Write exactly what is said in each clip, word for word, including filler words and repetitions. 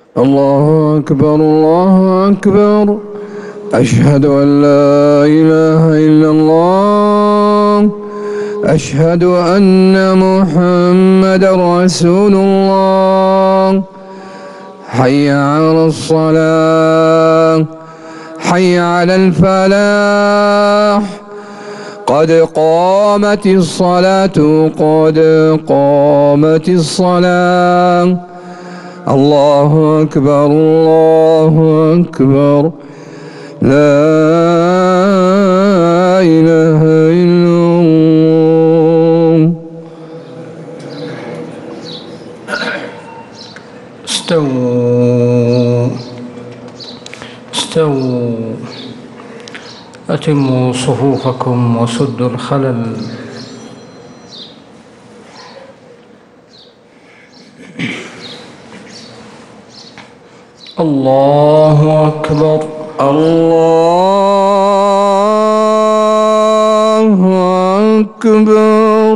الله أكبر الله أكبر. أشهد أن لا إله إلا الله. أشهد أن محمدا رسول الله. حي على الصلاة، حي على الفلاح، قد قامت الصلاة، قد قامت الصلاة. الله أكبر الله أكبر. لا إله إلا الله. استووا استووا أتموا صفوفكم وسدوا الخلل. الله أكبر الله أكبر.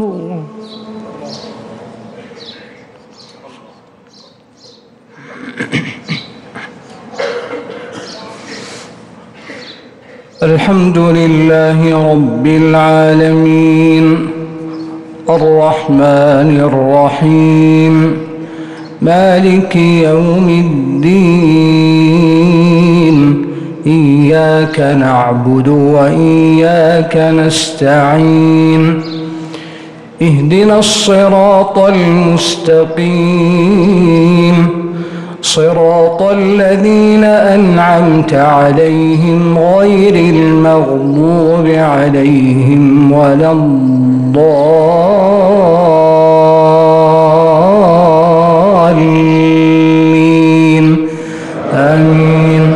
الحمد لله رب العالمين الرحمن الرحيم مالك يوم الدين. إياك نعبد وإياك نستعين. اهدنا الصراط المستقيم صراط الذين أنعمت عليهم غير المغضوب عليهم ولا الضالين. آمين.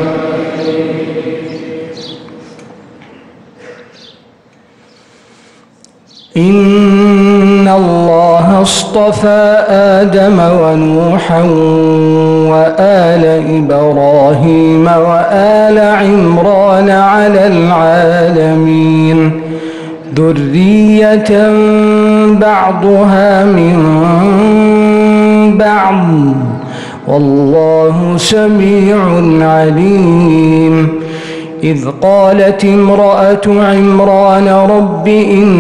إن الله اصطفى آدم ونوحا وآل إبراهيم وآل عمران على العالمين ذرية بعضها من بعض والله سميع عليم. إذ قالت امرأة عمران رب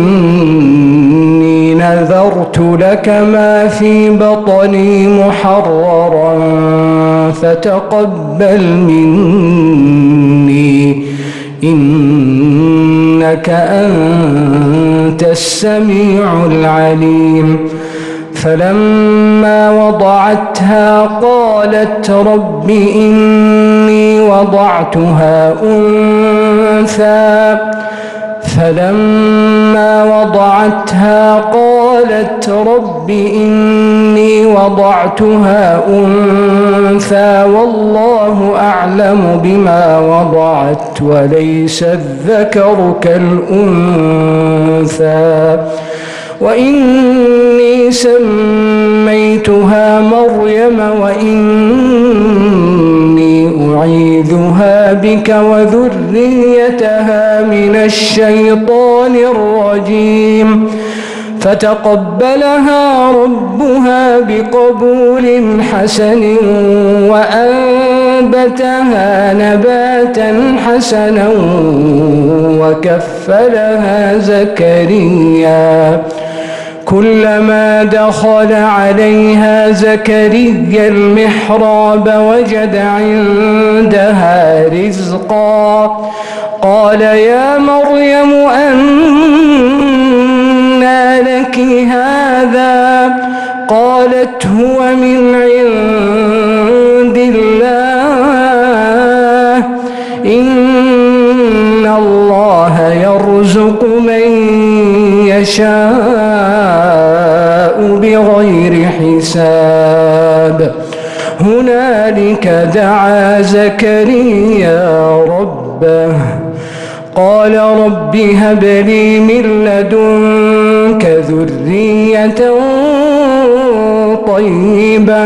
إني نذرت لك ما في بطني محررا فتقبل مني إنك أنت السميع العليم. فلما وضعتها قالت رب إني وضعتها أنثى فلما وضعتها قالت رب إني وضعتها أنثى والله أعلم بما وضعت وليس الذكر كالأنثى وإني سميتها مريم وإني أعيذها بك وذريتها من الشيطان الرجيم. فتقبلها ربها بقبول حسن وأنبتها نباتا حسنا وكفلها زكريا. كلما دخل عليها زكريا المحراب وجد عندها رزقا قال يا مريم أنى لك هذا قالت هو من عند الله إن الله يرزق من يشاء بغير حساب. هنالك دعا زكريا ربه قال رب هب لي من لدنك ذرية طيبة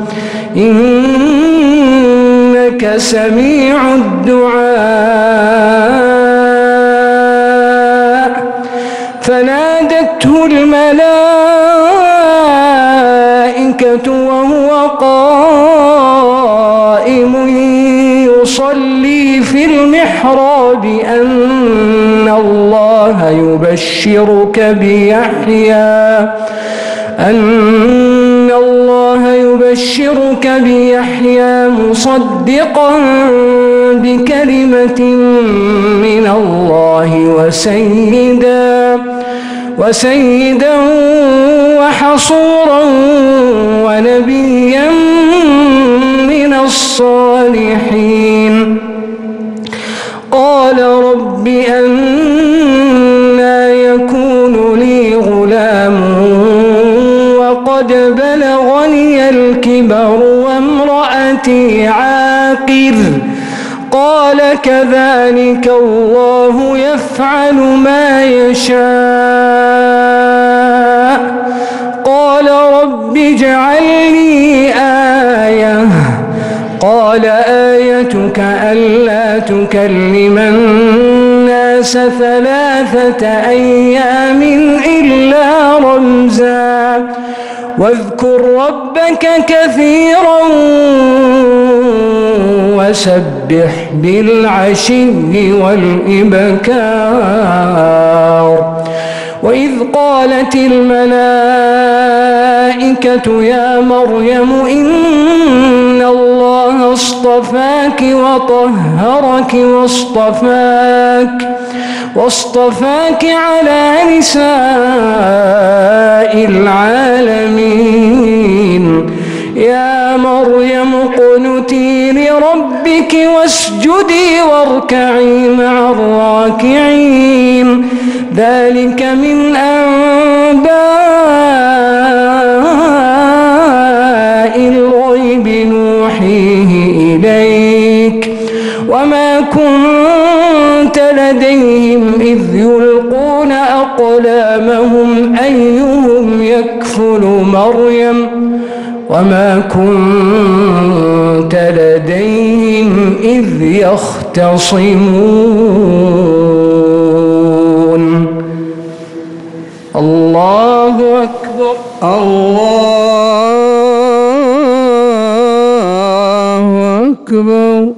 إنك سميع الدعاء. فنادته الملائكة وهو قائم المحراب أن الله يبشرك بيحيى أن الله يبشرك بيحيى مصدقا بكلمة من الله وسيدا وسيدا وحصورا ونبيا من الصالحين. قال رب أنى يكون لي غلام وقد بلغني الكبر وامرأتي عاقر. قال كذلك الله يفعل ما يشاء. قال رب اجعل لي آية. قال آيتك ألا تكلم الناس ثلاثة أيام إلا رمزا واذكر ربك كثيرا وسبح بالعشي والإبكار. وإذ قالت الملائكة يا مريم إن الله اصطفاك وطهرك واصطفاك واصطفاك على نساء العالمين. يا مريم اقنتي لربك واسجدي واركعي مع الراكعين. ذلك من أنباء الغيب نوحيه إليك وما كنت لديهم إذ يلقون أقلامهم أيهم يكفل مريم وما كنت لديهم إذ يختصمون. الله أكبر. الله أكبر.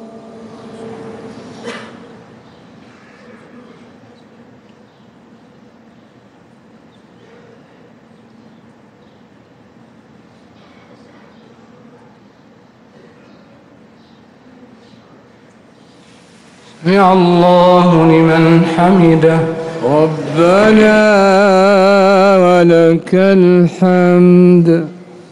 سمع الله لمن حمده. ربنا ولك الحمد.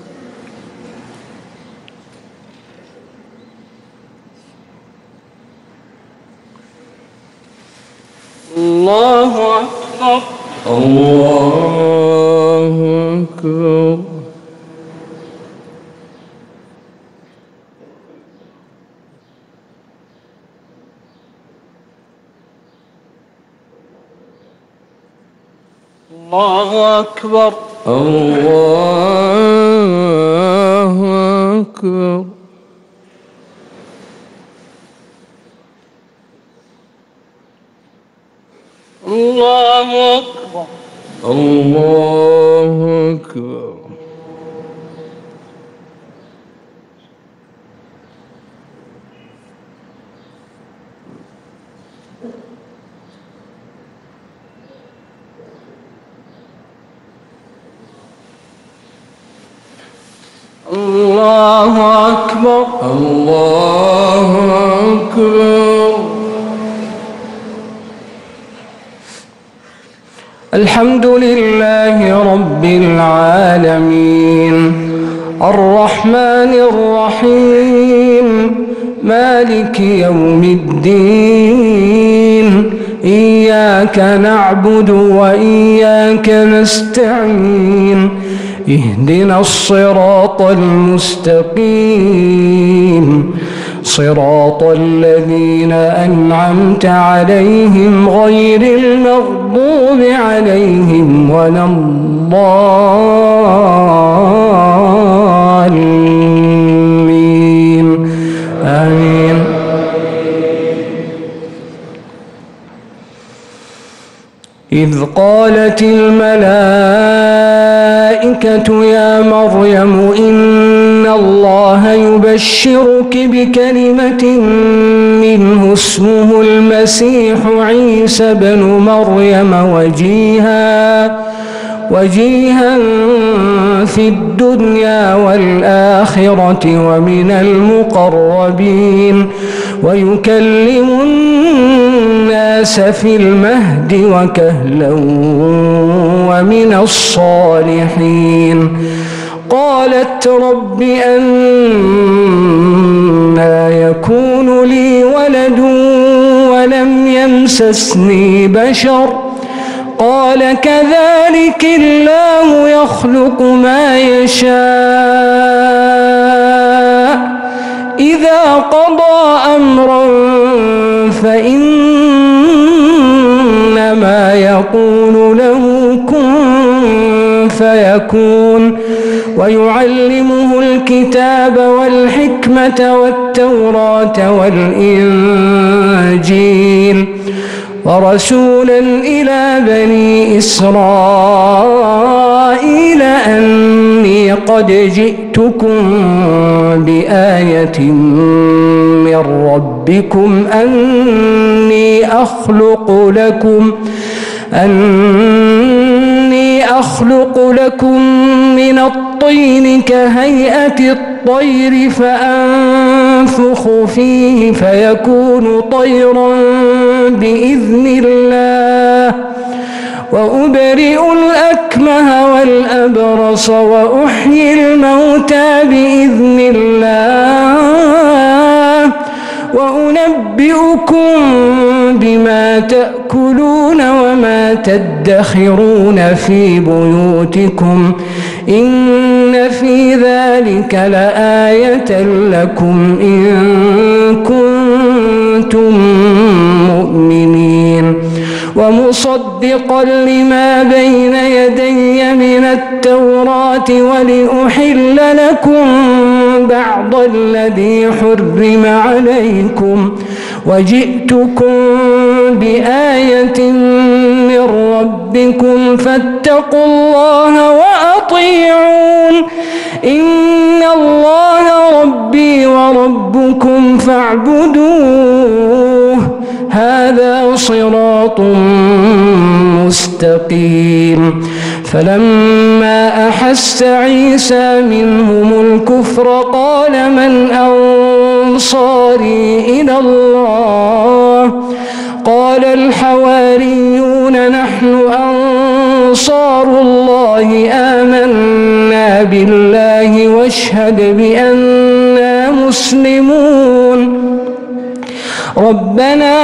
الله أكبر. الله أكبر. الله أكبر. الله أكبر. الله أكبر. الله أكبر. الله أكبر. الله أكبر. الحمد لله رب العالمين الرحمن الرحيم مالك يوم الدين. إياك نعبد وإياك نستعين. اهدنا الصراط المستقيم صراط الذين أنعمت عليهم غير المغضوب عليهم ولا الضالين. آمين. إذ قالت الملائكة يا مريم إن الله يبشرك بكلمة منه اسمه المسيح عيسى بن مريم وجيها وجيها في الدنيا والآخرة ومن المقربين ويكلم الناس في المهد وكهلا ومن الصالحين. قالت رب أنى يكون لي ولد ولم يمسسني بشر قال كذلك الله يخلق ما يشاء إذا قضى أمرا فإنما يقول له كن فيكون. ويعلمه الكتاب والحكمة والتوراة والإنجيل ورسولا إلى بني إسرائيل أني قد جئتكم بآية من ربكم أني أخلق لكم أني أخلق لكم من الطين كهيئة الطير فأنفخ فيه فيكون طيرا بإذن الله وأبرئ الأكمه والأبرص وأحيي الموتى بإذن الله وأنبئكم بما تأكلون وما تدخرون في بيوتكم إن في ذلك لآية لكم إن كنتم مؤمنين. ومصدقا لما بين يدي من التوراة ولأحل لكم بعض الذي حرم عليكم وجئتكم بآية من ربكم فاتقوا الله وأطيعون إن الله ربي وربكم فاعبدوه هذا صراط مستقيم. فلما أحس عيسى منهم الكفر قال من أنصاري إلى الله قال الحواريون نحن أنصار الله آمنا بالله واشهد بأننا مسلمون. ربنا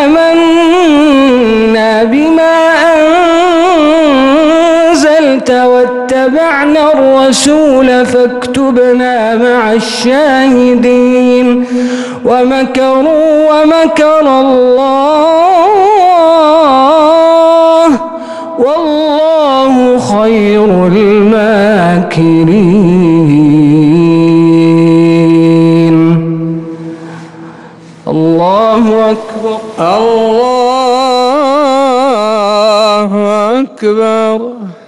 آمنا بما أنزلت واتبعنا الرسول فاكتبنا مع الشاهدين. ومكروا ومكر الله والله خير الماكرين. الله أكبر الله أكبر.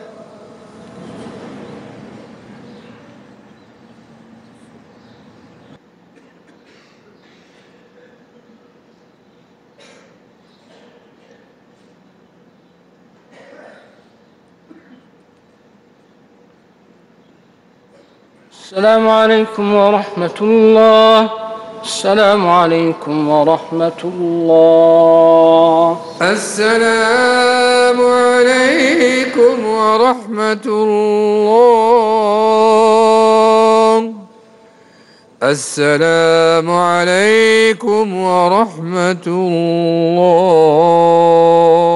السلام عليكم ورحمة الله. السلام عليكم ورحمة الله. السلام عليكم ورحمة الله. السلام عليكم ورحمة الله.